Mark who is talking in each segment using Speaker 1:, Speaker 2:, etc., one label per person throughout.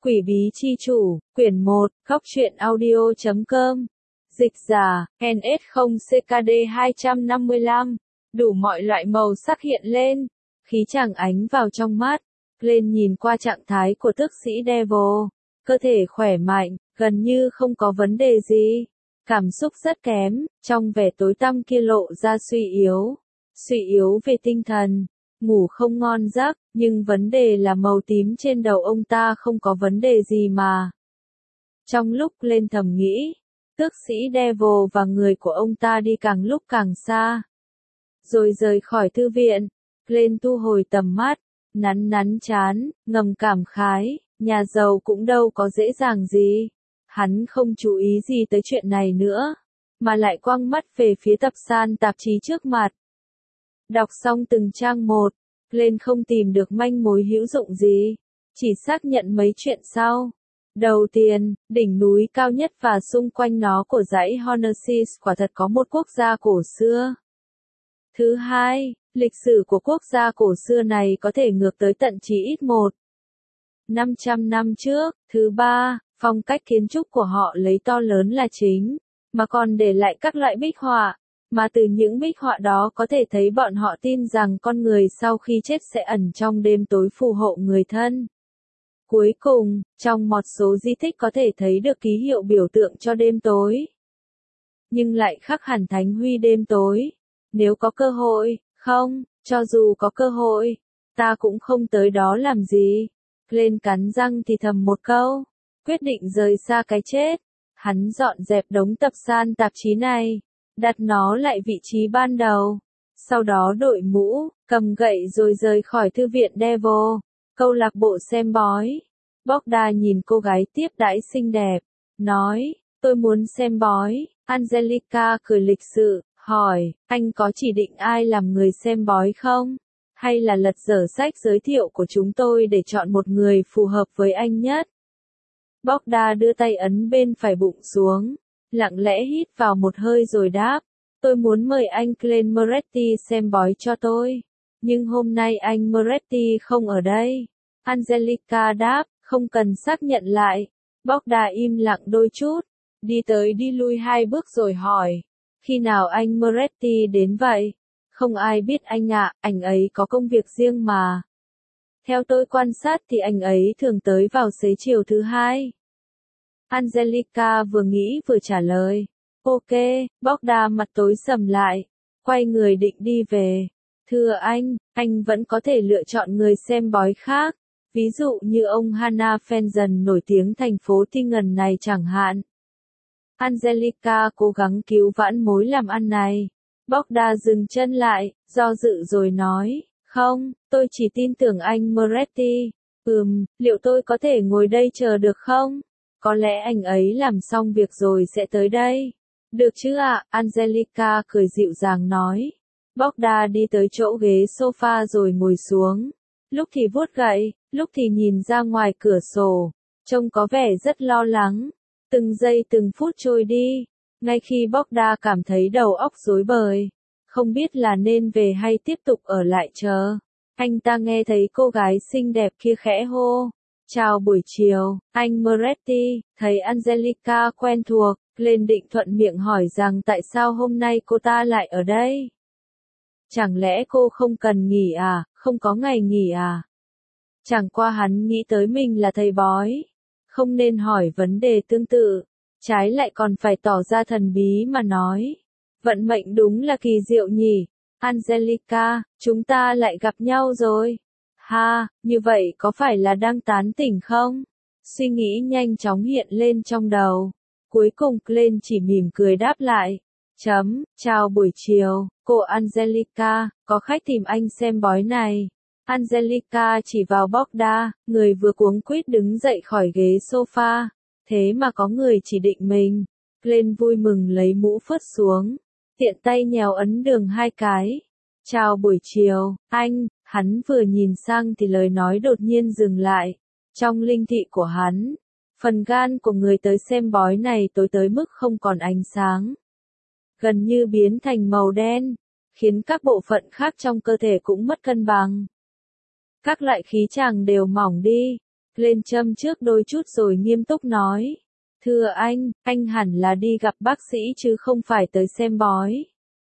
Speaker 1: Quỷ bí chi chủ, quyển 1, góc truyện audio.com. Dịch giả, NS0CKD 255. Đủ mọi loại màu sắc hiện lên. Khí chàng ánh vào trong mắt. Lên nhìn qua trạng thái của tước sĩ Devil. Cơ thể khỏe mạnh, gần như không có vấn đề gì. Cảm xúc rất kém, trong vẻ tối tăm kia lộ ra suy yếu. Suy yếu về tinh thần. Ngủ không ngon giấc, nhưng vấn đề là màu tím trên đầu ông ta không có vấn đề gì mà. Trong lúc lên thầm nghĩ, tước sĩ Devil và người của ông ta đi càng lúc càng xa. Rồi rời khỏi thư viện, lên thu hồi tầm mắt, nắn trán, ngầm cảm khái, nhà giàu cũng đâu có dễ dàng gì. Hắn không chú ý gì tới chuyện này nữa, mà lại quăng mắt về phía tập san tạp chí trước mặt. Đọc xong từng trang một, lên không tìm được manh mối hữu dụng gì, chỉ xác nhận mấy chuyện sau. Đầu tiên, đỉnh núi cao nhất và xung quanh nó của dãy Hornesis quả thật có một quốc gia cổ xưa. Thứ hai, lịch sử của quốc gia cổ xưa này có thể ngược tới tận chí ít 500 năm trước. Thứ ba, phong cách kiến trúc của họ lấy to lớn là chính, mà còn để lại các loại bích họa, mà từ những bích họa đó có thể thấy bọn họ tin rằng con người sau khi chết sẽ ẩn trong đêm tối phù hộ người thân. Cuối cùng, trong một số di tích có thể thấy được ký hiệu biểu tượng cho đêm tối. Nhưng lại khắc hẳn thánh huy đêm tối. Nếu có cơ hội, không, cho dù có cơ hội, ta cũng không tới đó làm gì. Lên cắn răng thì thầm một câu, quyết định rời xa cái chết. Hắn dọn dẹp đống tập san tạp chí này, đặt nó lại vị trí ban đầu. Sau đó đội mũ, cầm gậy rồi rời khỏi thư viện Devil, câu lạc bộ xem bói. Bogda nhìn cô gái tiếp đãi xinh đẹp, nói, tôi muốn xem bói. Angelica cười lịch sự, hỏi, anh có chỉ định ai làm người xem bói không? Hay là lật dở sách giới thiệu của chúng tôi để chọn một người phù hợp với anh nhất? Bogda đưa tay ấn bên phải bụng xuống, lặng lẽ hít vào một hơi rồi đáp, tôi muốn mời anh Glenn Moretti xem bói cho tôi. Nhưng hôm nay anh Moretti không ở đây. Angelica đáp, không cần xác nhận lại. Bogda im lặng đôi chút, đi tới đi lui 2 bước rồi hỏi, khi nào anh Moretti đến vậy? Không ai biết anh ạ, anh ấy có công việc riêng mà. Theo tôi quan sát thì anh ấy thường tới vào xế chiều thứ hai. Angelica vừa nghĩ vừa trả lời. Ok, Bogda mặt tối sầm lại, quay người định đi về. Thưa anh vẫn có thể lựa chọn người xem bói khác, ví dụ như ông Hannah Fenton nổi tiếng thành phố Tingen này chẳng hạn. Angelica cố gắng cứu vãn mối làm ăn này. Bogda dừng chân lại, do dự rồi nói, không, tôi chỉ tin tưởng anh Moretti. Liệu tôi có thể ngồi đây chờ được không? Có lẽ anh ấy làm xong việc rồi sẽ tới đây. Được chứ ạ, Angelica cười dịu dàng nói. Bogda đi tới chỗ ghế sofa rồi ngồi xuống. Lúc thì vuốt gậy, lúc thì nhìn ra ngoài cửa sổ. Trông có vẻ rất lo lắng. Từng giây từng phút trôi đi. Ngay khi Bogda cảm thấy đầu óc rối bời, không biết là nên về hay tiếp tục ở lại chờ, anh ta nghe thấy cô gái xinh đẹp kia khẽ hô, chào buổi chiều, anh Moretti. Thấy Angelica quen thuộc, lên định thuận miệng hỏi rằng tại sao hôm nay cô ta lại ở đây. Chẳng lẽ cô không cần nghỉ à, không có ngày nghỉ à? Chẳng qua hắn nghĩ tới mình là thầy bói, không nên hỏi vấn đề tương tự. Trái lại còn phải tỏ ra thần bí mà nói. Vận mệnh đúng là kỳ diệu nhỉ. Angelica, chúng ta lại gặp nhau rồi. Ha, như vậy có phải là đang tán tỉnh không? Suy nghĩ nhanh chóng hiện lên trong đầu. Cuối cùng Glenn chỉ mỉm cười đáp lại. Chào buổi chiều, cô Angelica, có khách tìm anh xem bói này. Angelica chỉ vào Bogda, người vừa cuống quýt đứng dậy khỏi ghế sofa. Thế mà có người chỉ định mình. Glenn vui mừng lấy mũ phớt xuống, tiện tay nhèo ấn đường 2 cái. Chào buổi chiều, anh. Hắn vừa nhìn sang thì lời nói đột nhiên dừng lại. Trong linh thị của hắn, phần gan của người tới xem bói này tối tới mức không còn ánh sáng, gần như biến thành màu đen, khiến các bộ phận khác trong cơ thể cũng mất cân bằng. Các loại khí chàng đều mỏng đi. Lên châm trước đôi chút rồi nghiêm túc nói. Thưa anh hẳn là đi gặp bác sĩ chứ không phải tới xem bói.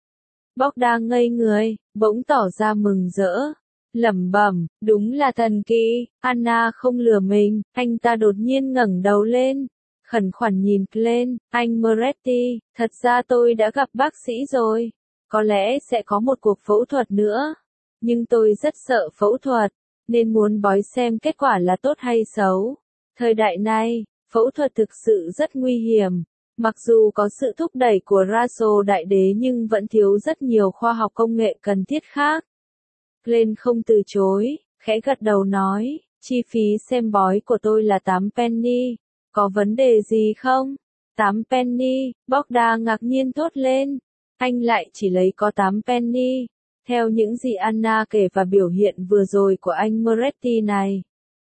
Speaker 1: Bogdan ngây người, bỗng tỏ ra mừng rỡ. Lẩm bẩm, đúng là thần kỳ, Anna không lừa mình. Anh ta đột nhiên ngẩng đầu lên, khẩn khoản nhìn lên, anh Moretti, thật ra tôi đã gặp bác sĩ rồi. Có lẽ sẽ có một cuộc phẫu thuật nữa. Nhưng tôi rất sợ phẫu thuật, nên muốn bói xem kết quả là tốt hay xấu. Thời đại này, phẫu thuật thực sự rất nguy hiểm. Mặc dù có sự thúc đẩy của Russell Đại Đế nhưng vẫn thiếu rất nhiều khoa học công nghệ cần thiết khác. Glenn không từ chối, khẽ gật đầu nói, chi phí xem bói của tôi là 8 penny, có vấn đề gì không? 8 penny, Bogdan ngạc nhiên thốt lên, anh lại chỉ lấy có 8 penny, theo những gì Anna kể và biểu hiện vừa rồi của anh Moretti này.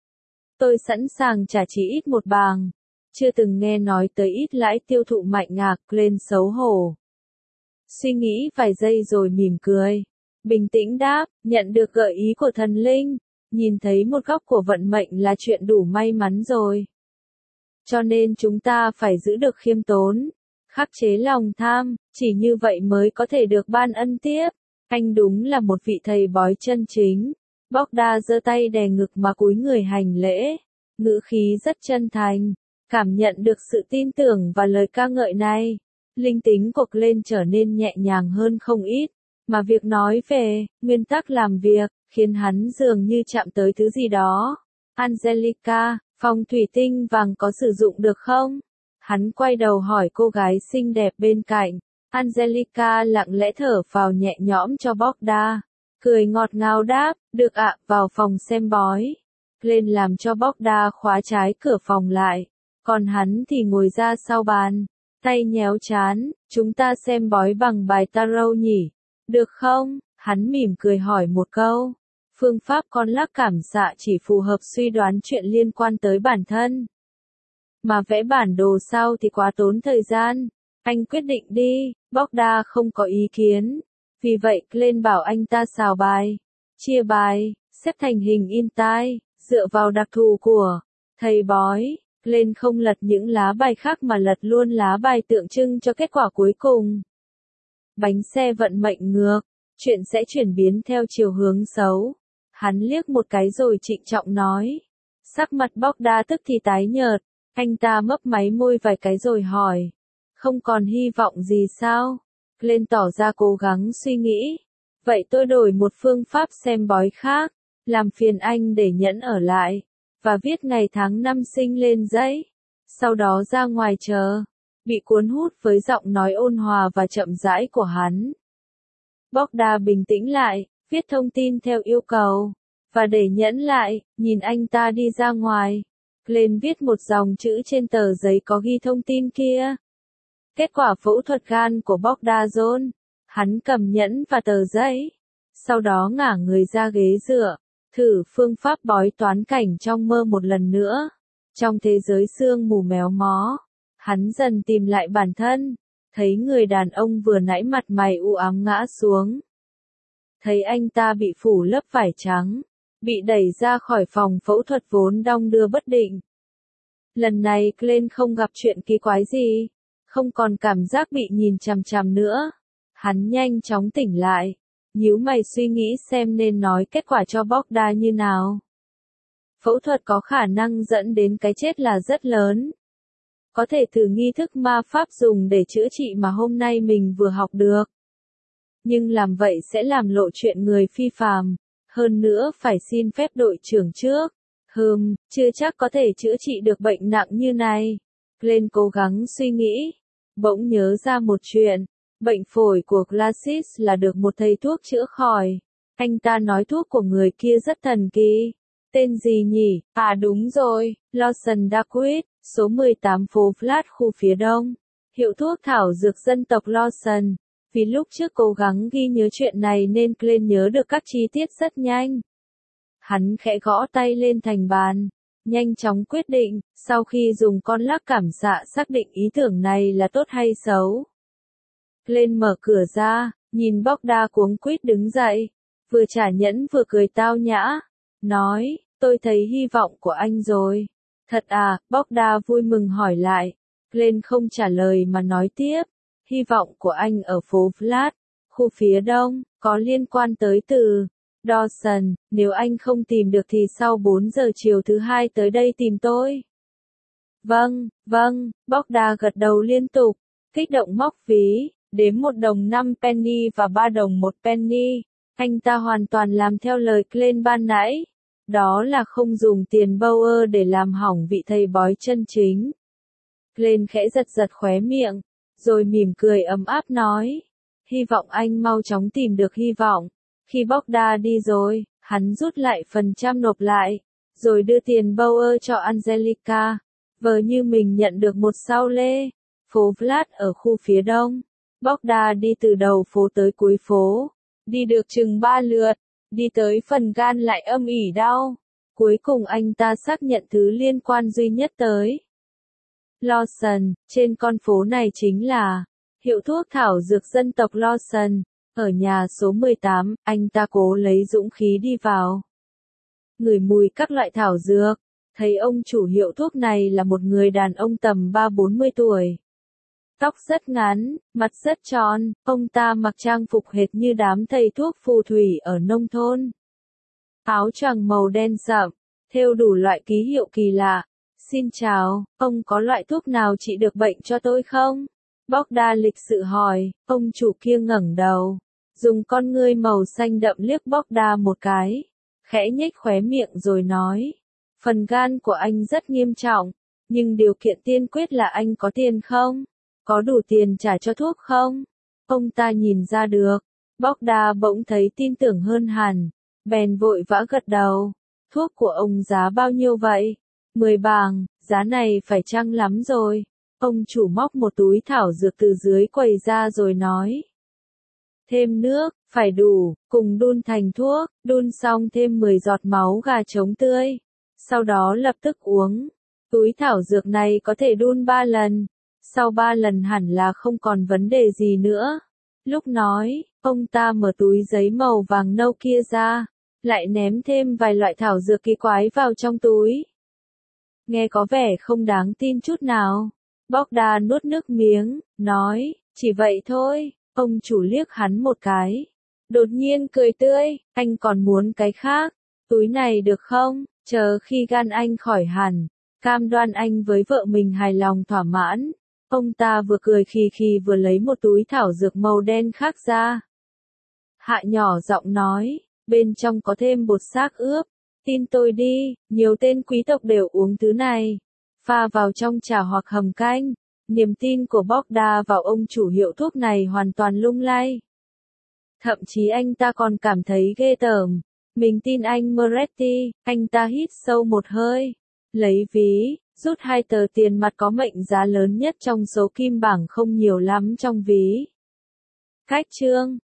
Speaker 1: Tôi sẵn sàng trả chỉ ít một bảng. Chưa từng nghe nói tới ít lãi tiêu thụ mạnh ngạc, lên xấu hổ. Suy nghĩ vài giây rồi mỉm cười. Bình tĩnh đáp, nhận được gợi ý của thần linh. Nhìn thấy một góc của vận mệnh là chuyện đủ may mắn rồi. Cho nên chúng ta phải giữ được khiêm tốn, khắc chế lòng tham, chỉ như vậy mới có thể được ban ân tiếp. Anh đúng là một vị thầy bói chân chính. Bogdan giơ tay đè ngực mà cúi người hành lễ. Ngữ khí rất chân thành. Cảm nhận được sự tin tưởng và lời ca ngợi này, linh tính của Glenn trở nên nhẹ nhàng hơn không ít, mà việc nói về nguyên tắc làm việc khiến hắn dường như chạm tới thứ gì đó. Angelica, phòng thủy tinh vàng có sử dụng được không? Hắn quay đầu hỏi cô gái xinh đẹp bên cạnh. Angelica lặng lẽ thở phào nhẹ nhõm cho Bogdan, cười ngọt ngào đáp, được ạ, vào phòng xem bói. Glenn làm cho Bogdan khóa trái cửa phòng lại. Còn hắn thì ngồi ra sau bàn, tay nhéo trán, chúng ta xem bói bằng bài tarot nhỉ? Được không? Hắn mỉm cười hỏi một câu. Phương pháp con lắc cảm xạ chỉ phù hợp suy đoán chuyện liên quan tới bản thân. Mà vẽ bản đồ sau thì quá tốn thời gian. Anh quyết định đi, Bogdan không có ý kiến. Vì vậy Glenn bảo anh ta xào bài, chia bài, xếp thành hình in tai, dựa vào đặc thù của thầy bói. Glenn không lật những lá bài khác mà lật luôn lá bài tượng trưng cho kết quả cuối cùng. Bánh xe vận mệnh ngược, chuyện sẽ chuyển biến theo chiều hướng xấu. Hắn liếc một cái rồi trịnh trọng nói. Sắc mặt Bogdan tức thì tái nhợt, anh ta mấp máy môi vài cái rồi hỏi. Không còn hy vọng gì sao? Glenn tỏ ra cố gắng suy nghĩ. Vậy tôi đổi một phương pháp xem bói khác, làm phiền anh để nhẫn ở lại. Và viết ngày tháng năm sinh lên giấy. Sau đó ra ngoài chờ. Bị cuốn hút với giọng nói ôn hòa và chậm rãi của hắn. Bogdan bình tĩnh lại, viết thông tin theo yêu cầu. Và để nhẫn lại, nhìn anh ta đi ra ngoài. Glenn viết một dòng chữ trên tờ giấy có ghi thông tin kia. Kết quả phẫu thuật gan của Bogdan John. Hắn cầm nhẫn và tờ giấy. Sau đó ngả người ra ghế dựa. Thử phương pháp bói toán cảnh trong mơ một lần nữa. Trong thế giới sương mù méo mó, hắn dần tìm lại bản thân, thấy người đàn ông vừa nãy mặt mày u ám ngã xuống. Thấy anh ta bị phủ lớp vải trắng, bị đẩy ra khỏi phòng phẫu thuật vốn đong đưa bất định. Lần này Glenn không gặp chuyện kỳ quái gì, không còn cảm giác bị nhìn chằm chằm nữa. Hắn nhanh chóng tỉnh lại. Nhíu mày suy nghĩ xem nên nói kết quả cho Bogdan như nào. Phẫu thuật có khả năng dẫn đến cái chết là rất lớn. Có thể thử nghi thức ma pháp dùng để chữa trị mà hôm nay mình vừa học được. Nhưng làm vậy sẽ làm lộ chuyện người phi phàm. Hơn nữa phải xin phép đội trưởng trước. Chưa chắc có thể chữa trị được bệnh nặng như này. Glenn cố gắng suy nghĩ. Bỗng nhớ ra một chuyện. Bệnh phổi của Glassis là được một thầy thuốc chữa khỏi. Anh ta nói thuốc của người kia rất thần kỳ. Tên gì nhỉ? À đúng rồi, Lawson Daquit, số 18 phố Flat khu phía đông. Hiệu thuốc thảo dược dân tộc Lawson. Vì lúc trước cố gắng ghi nhớ chuyện này nên Glenn nhớ được các chi tiết rất nhanh. Hắn khẽ gõ tay lên thành bàn. Nhanh chóng quyết định, sau khi dùng con lắc cảm xạ xác định ý tưởng này là tốt hay xấu. Glenn mở cửa ra, nhìn Bogdan cuống quýt đứng dậy, vừa trả nhẫn vừa cười tao nhã, nói, Tôi thấy hy vọng của anh rồi. Thật à, Bogda vui mừng hỏi lại. Glenn không trả lời mà nói tiếp. Hy vọng của anh ở phố Vlad, khu phía đông, có liên quan tới từ Dawson. Nếu anh không tìm được thì sau 4 giờ chiều thứ hai tới đây tìm tôi. Vâng, Bogda gật đầu liên tục, kích động móc ví, đếm 1 đồng 5 penny và 3 đồng 1 penny. Anh ta hoàn toàn làm theo lời Glenn ban nãy. Đó là không dùng tiền Bauer để làm hỏng vị thầy bói chân chính. Glenn khẽ giật giật khóe miệng, rồi mỉm cười ấm áp nói. Hy vọng anh mau chóng tìm được hy vọng. Khi Bogda đi rồi, hắn rút lại phần trăm nộp lại, rồi đưa tiền Bauer cho Angelica. Vờ như mình nhận được một sao lê. Phố Vlad ở khu phía đông. Bogda đi từ đầu phố tới cuối phố. Đi được chừng 3 lượt. Đi tới phần gan lại âm ỉ đau. Cuối cùng anh ta xác nhận thứ liên quan duy nhất tới Lawson, trên con phố này chính là hiệu thuốc thảo dược dân tộc Lawson. Ở nhà số 18, anh ta cố lấy dũng khí đi vào. Ngửi mùi các loại thảo dược, thấy ông chủ hiệu thuốc này là một người đàn ông tầm 30-40 tuổi. Tóc rất ngắn, mặt rất tròn, ông ta mặc trang phục hệt như đám thầy thuốc phù thủy ở nông thôn. Áo choàng màu đen sậm, thêu đủ loại ký hiệu kỳ lạ. Xin chào, ông có loại thuốc nào trị được bệnh cho tôi không? Bogda lịch sự hỏi, ông chủ kia ngẩng đầu, dùng con ngươi màu xanh đậm liếc Bogda một cái, khẽ nhếch khóe miệng rồi nói, phần gan của anh rất nghiêm trọng, nhưng điều kiện tiên quyết là anh có tiền không? Có đủ tiền trả cho thuốc không? Ông ta nhìn ra được, Bogda bỗng thấy tin tưởng hơn hẳn, bèn vội vã gật đầu. Thuốc của ông giá bao nhiêu vậy? 10 bảng, giá này phải chăng lắm rồi. Ông chủ móc một túi thảo dược từ dưới quầy ra rồi nói. Thêm nước, phải đủ, cùng đun thành thuốc, đun xong thêm 10 giọt máu gà trống tươi. Sau đó lập tức uống. Túi thảo dược này có thể đun 3 lần. Sau 3 lần hẳn là không còn vấn đề gì nữa. Lúc nói, ông ta mở túi giấy màu vàng nâu kia ra, lại ném thêm vài loại thảo dược kỳ quái vào trong túi. Nghe có vẻ không đáng tin chút nào. Bogda nuốt nước miếng, nói, chỉ vậy thôi. Ông chủ liếc hắn một cái. Đột nhiên cười tươi, anh còn muốn cái khác. Túi này được không? Chờ khi gan anh khỏi hẳn, cam đoan anh với vợ mình hài lòng thỏa mãn. Ông ta vừa cười khì khì vừa lấy một túi thảo dược màu đen khác ra. Hạ nhỏ giọng nói, bên trong có thêm bột xác ướp. Tin tôi đi, nhiều tên quý tộc đều uống thứ này. Pha vào trong trà hoặc hầm canh. Niềm tin của Bogda vào ông chủ hiệu thuốc này hoàn toàn lung lay. Thậm chí anh ta còn cảm thấy ghê tởm. Mình tin anh Moretti. Anh ta hít sâu một hơi, lấy ví, rút 2 tờ tiền mặt có mệnh giá lớn nhất trong số kim bảng không nhiều lắm trong ví. Cách chương